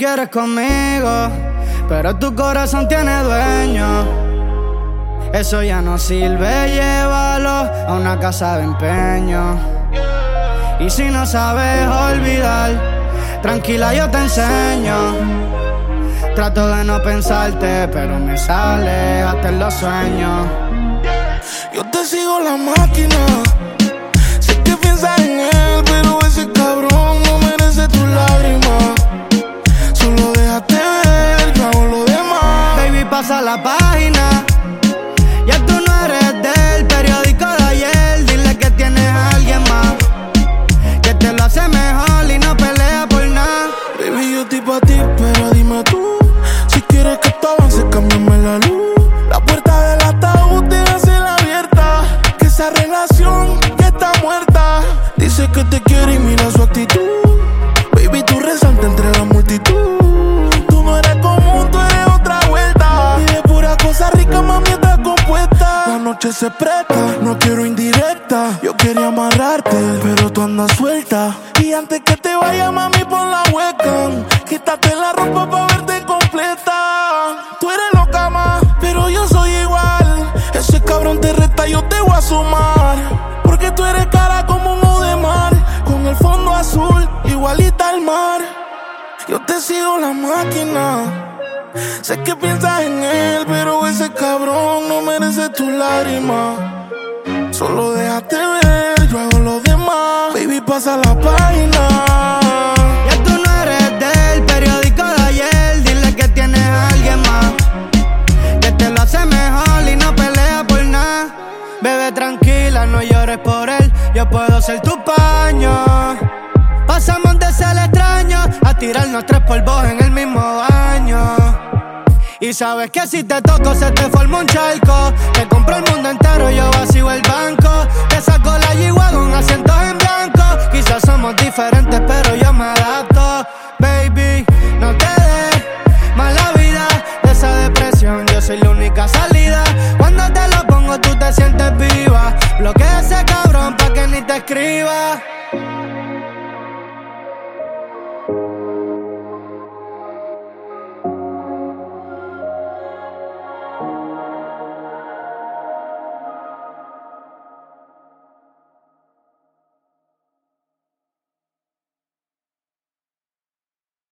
quieres conmigo, pero tu corazón tiene dueño. Eso ya no sirve, llévalo a una casa de empeño. Y si no sabes olvidar, tranquila, yo te enseño. Trato de no pensarte, pero me sale hasta en los sueños. Yo te sigo la máquina. Sé que piensas en él, pero ese cabrón no merece tus lágrimas. Solo déjate ver, yo hago lo demás. Baby, pasa la página. Ya tú no eres del periódico de ayer. Dile que tienes a alguien más que te lo hace mejor y no pelea por nada. Baby, yo estoy pa' ti, pero dime tú, si quieres que esto avance, cámbiame la luz. La puerta del ataúd déjasela abierta, que esa relación ya está muerta. Dice que te quiere y mira su actitud. Baby, tú resaltas entre la multitud. Tú no eres común, tú eres otra vuelta. Y de pura cosa rica, mami, estás compuesta. La noche se presta, no quiero indirecta. Yo quería amarrarte, pero tú andas suelta. Y antes que te vaya, mami, pon la webcam. Quítate la ropa pa' verte completa. Tú eres loca, más, pero yo soy igual. Ese cabrón te reta, yo te voy a sumar. Porque tú eres cara como un de mar, con el fondo azul, igualita al mar. Yo te sigo la máquina. Sé que piensas en él, pero ese cabrón no merece tus lágrimas. Solo déjate ver, yo hago lo demás. Baby, pasa la página. Ya tú no eres del periódico de ayer. Dile que tienes a alguien más que te lo hace mejor y no pelea por nada. Bebé, tranquila, no llores por él. Yo puedo ser tu paño. Pasamos de ser extraño a tirarnos 3 polvos en el mismo baño. Y sabes que si te toco se te forma un charco. Te compro el mundo entero, yo vacío el banco. Te saco la G-Wagon, asientos en blanco. Quizás somos diferentes, pero yo me adapto. Baby, no te des mala vida de esa depresión. Yo soy la única salida. Cuando te lo pongo tú te sientes viva. Bloquea ese cabrón pa' que ni te escriba.